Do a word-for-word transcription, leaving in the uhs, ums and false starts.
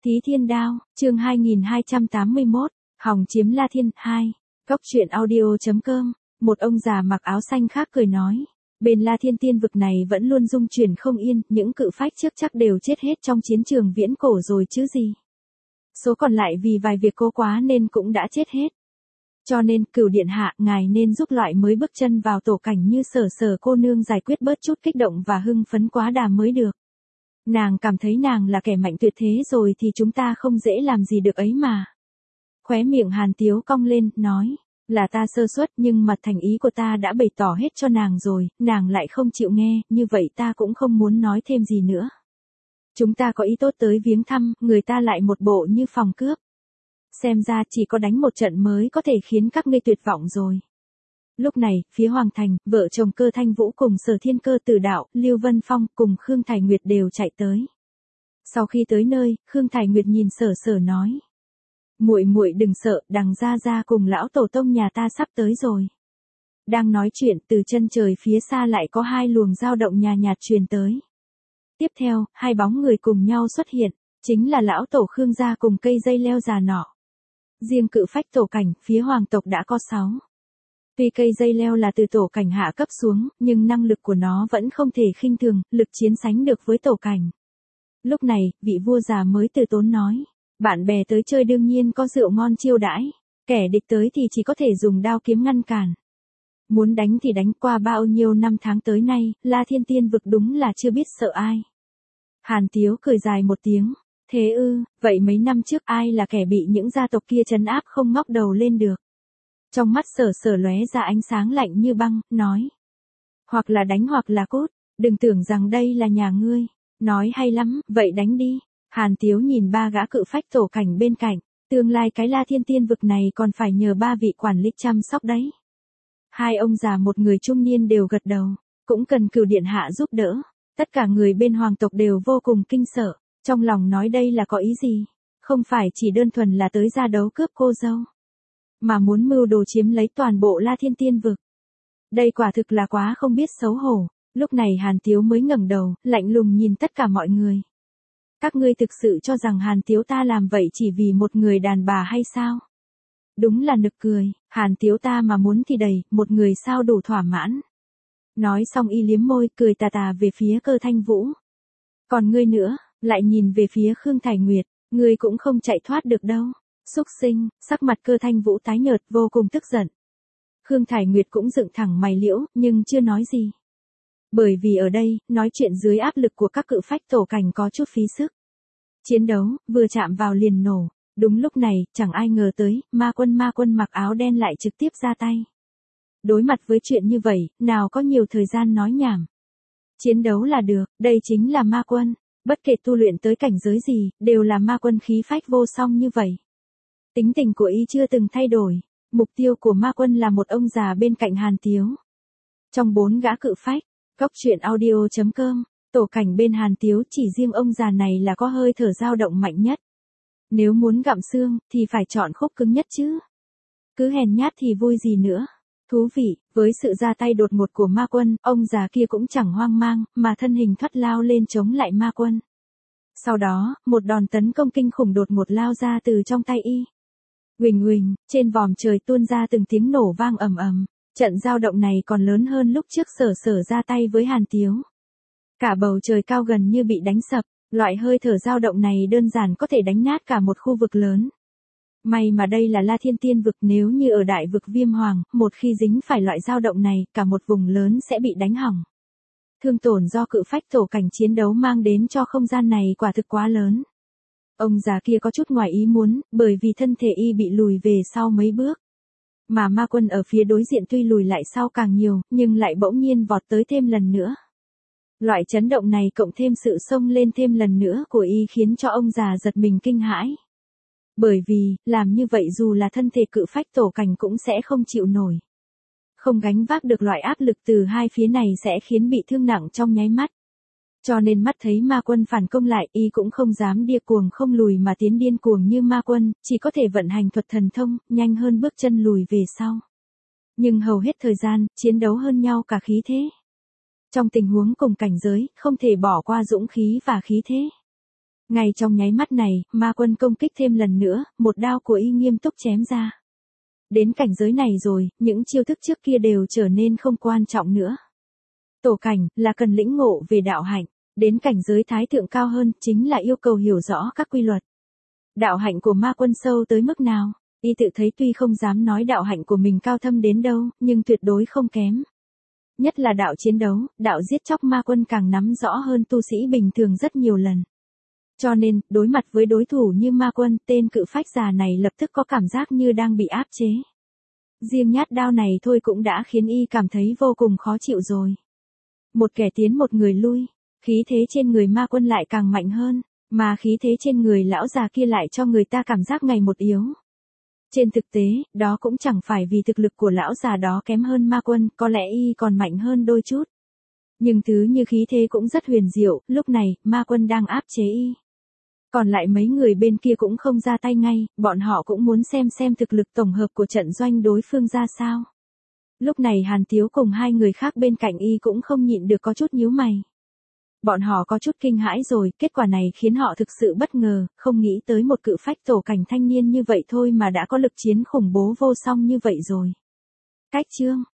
Thí Thiên Đao, chương hai nghìn hai trăm tám mươi mốt, Hòng chiếm La Thiên, hai. Góc truyện audio.com, một ông già mặc áo xanh khác cười nói. Bên La Thiên tiên vực này vẫn luôn dung chuyển không yên, những cự phách trước chắc đều chết hết trong chiến trường viễn cổ rồi chứ gì. Số còn lại vì vài việc cố quá nên cũng đã chết hết. Cho nên, Cửu điện hạ, ngài nên giúp loại mới bước chân vào tổ cảnh như Sở Sở cô nương giải quyết bớt chút kích động và hưng phấn quá đà mới được. Nàng cảm thấy nàng là kẻ mạnh tuyệt thế rồi thì chúng ta không dễ làm gì được ấy mà. Khóe miệng Hàn Tiếu cong lên, nói, là ta sơ suất nhưng mà thành ý của ta đã bày tỏ hết cho nàng rồi, nàng lại không chịu nghe, như vậy ta cũng không muốn nói thêm gì nữa. Chúng ta có ý tốt tới viếng thăm, người ta lại một bộ như phòng cướp. Xem ra chỉ có đánh một trận mới có thể khiến các ngươi tuyệt vọng rồi. Lúc này, phía Hoàng Thành, vợ chồng Cơ Thanh Vũ cùng Sở Thiên Cơ Tử Đạo, Lưu Vân Phong cùng Khương Thải Nguyệt đều chạy tới. Sau khi tới nơi, Khương Thải Nguyệt nhìn Sở Sở nói: "Muội muội đừng sợ, đằng gia gia cùng lão tổ tông nhà ta sắp tới rồi." Đang nói chuyện, từ chân trời phía xa lại có hai luồng dao động nhàn nhạt truyền tới. Tiếp theo, hai bóng người cùng nhau xuất hiện, chính là lão tổ Khương gia cùng cây dây leo già nọ. Riêng cự phách tổ cảnh, phía hoàng tộc đã có sáu. Tuy cây dây leo là từ tổ cảnh hạ cấp xuống, nhưng năng lực của nó vẫn không thể khinh thường, lực chiến sánh được với tổ cảnh. Lúc này, vị vua già mới từ tốn nói, bạn bè tới chơi đương nhiên có rượu ngon chiêu đãi, kẻ địch tới thì chỉ có thể dùng đao kiếm ngăn cản. Muốn đánh thì đánh, qua bao nhiêu năm tháng tới nay, La Thiên tiên vực đúng là chưa biết sợ ai. Hàn Tiếu cười dài một tiếng, thế ư, vậy mấy năm trước ai là kẻ bị những gia tộc kia trấn áp không ngóc đầu lên được? Trong mắt Sở Sở lóe ra ánh sáng lạnh như băng, nói, hoặc là đánh hoặc là cút, đừng tưởng rằng đây là nhà ngươi. Nói hay lắm, vậy đánh đi. Hàn Tiếu nhìn ba gã cự phách tổ cảnh bên cạnh, tương lai cái La Thiên tiên vực này còn phải nhờ ba vị quản lý chăm sóc đấy. Hai ông già một người trung niên đều gật đầu, cũng cần Cửu điện hạ giúp đỡ. Tất cả người bên hoàng tộc đều vô cùng kinh sợ, trong lòng nói đây là có ý gì? Không phải chỉ đơn thuần là tới ra đấu cướp cô dâu, mà muốn mưu đồ chiếm lấy toàn bộ La Thiên tiên vực. Đây quả thực là quá không biết xấu hổ. Lúc này Hàn Tiếu mới ngẩng đầu, lạnh lùng nhìn tất cả mọi người. Các ngươi thực sự cho rằng Hàn Tiếu ta làm vậy chỉ vì một người đàn bà hay sao? Đúng là nực cười, Hàn Tiếu ta mà muốn thì đầy, một người sao đủ thỏa mãn. Nói xong y liếm môi, cười tà tà về phía Cơ Thanh Vũ. Còn ngươi nữa, lại nhìn về phía Khương Thải Nguyệt, ngươi cũng không chạy thoát được đâu. Xúc sinh, sắc mặt Cơ Thanh Vũ tái nhợt vô cùng tức giận. Khương Thải Nguyệt cũng dựng thẳng mày liễu, nhưng chưa nói gì. Bởi vì ở đây, nói chuyện dưới áp lực của các cự phách tổ cảnh có chút phí sức. Chiến đấu, vừa chạm vào liền nổ. Đúng lúc này, chẳng ai ngờ tới, ma quân ma quân mặc áo đen lại trực tiếp ra tay. Đối mặt với chuyện như vậy, nào có nhiều thời gian nói nhảm. Chiến đấu là được, đây chính là ma quân. Bất kể tu luyện tới cảnh giới gì, đều là ma quân khí phách vô song như vậy. Tính tình của y chưa từng thay đổi. Mục tiêu của ma quân là một ông già bên cạnh Hàn Tiếu. Trong bốn gã cự phách, góc truyện audio.com, tổ cảnh bên Hàn Tiếu chỉ riêng ông già này là có hơi thở dao động mạnh nhất. Nếu muốn gặm xương, thì phải chọn khúc cứng nhất chứ. Cứ hèn nhát thì vui gì nữa. Thú vị, với sự ra tay đột ngột của ma quân, ông già kia cũng chẳng hoang mang, mà thân hình thoát lao lên chống lại ma quân. Sau đó, một đòn tấn công kinh khủng đột ngột lao ra từ trong tay y. Huỳnh huỳnh, trên vòm trời tuôn ra từng tiếng nổ vang ầm ầm. Trận dao động này còn lớn hơn lúc trước Sở Sở ra tay với Hàn Tiếu. Cả bầu trời cao gần như bị đánh sập, loại hơi thở dao động này đơn giản có thể đánh nát cả một khu vực lớn. May mà đây là La Thiên tiên vực, nếu như ở đại vực Viêm Hoàng, một khi dính phải loại dao động này, cả một vùng lớn sẽ bị đánh hỏng. Thương tổn do cự phách tổ cảnh chiến đấu mang đến cho không gian này quả thực quá lớn. Ông già kia có chút ngoài ý muốn, bởi vì thân thể y bị lùi về sau mấy bước. Mà ma quân ở phía đối diện tuy lùi lại sau càng nhiều, nhưng lại bỗng nhiên vọt tới thêm lần nữa. Loại chấn động này cộng thêm sự xông lên thêm lần nữa của y khiến cho ông già giật mình kinh hãi. Bởi vì, làm như vậy dù là thân thể cự phách tổ cảnh cũng sẽ không chịu nổi. Không gánh vác được loại áp lực từ hai phía này sẽ khiến bị thương nặng trong nháy mắt. Cho nên mắt thấy ma quân phản công lại, y cũng không dám điên cuồng không lùi mà tiến điên cuồng như ma quân, chỉ có thể vận hành thuật thần thông, nhanh hơn bước chân lùi về sau. Nhưng hầu hết thời gian, chiến đấu hơn nhau cả khí thế. Trong tình huống cùng cảnh giới, không thể bỏ qua dũng khí và khí thế. Ngay trong nháy mắt này, ma quân công kích thêm lần nữa, một đao của y nghiêm túc chém ra. Đến cảnh giới này rồi, những chiêu thức trước kia đều trở nên không quan trọng nữa. Tổ cảnh, là cần lĩnh ngộ về đạo hạnh. Đến cảnh giới thái thượng cao hơn, chính là yêu cầu hiểu rõ các quy luật. Đạo hạnh của ma quân sâu tới mức nào? Y tự thấy tuy không dám nói đạo hạnh của mình cao thâm đến đâu, nhưng tuyệt đối không kém. Nhất là đạo chiến đấu, đạo giết chóc ma quân càng nắm rõ hơn tu sĩ bình thường rất nhiều lần. Cho nên, đối mặt với đối thủ như ma quân, tên cự phách già này lập tức có cảm giác như đang bị áp chế. Riêng nhát đao này thôi cũng đã khiến y cảm thấy vô cùng khó chịu rồi. Một kẻ tiến một người lui, khí thế trên người ma quân lại càng mạnh hơn, mà khí thế trên người lão già kia lại cho người ta cảm giác ngày một yếu. Trên thực tế, đó cũng chẳng phải vì thực lực của lão già đó kém hơn ma quân, có lẽ y còn mạnh hơn đôi chút. Nhưng thứ như khí thế cũng rất huyền diệu, lúc này, ma quân đang áp chế y. Còn lại mấy người bên kia cũng không ra tay ngay, bọn họ cũng muốn xem xem thực lực tổng hợp của trận doanh đối phương ra sao. Lúc này Hàn Tiếu cùng hai người khác bên cạnh y cũng không nhịn được có chút nhíu mày. Bọn họ có chút kinh hãi rồi, kết quả này khiến họ thực sự bất ngờ, không nghĩ tới một cự phách tổ cảnh thanh niên như vậy thôi mà đã có lực chiến khủng bố vô song như vậy rồi. Cách chương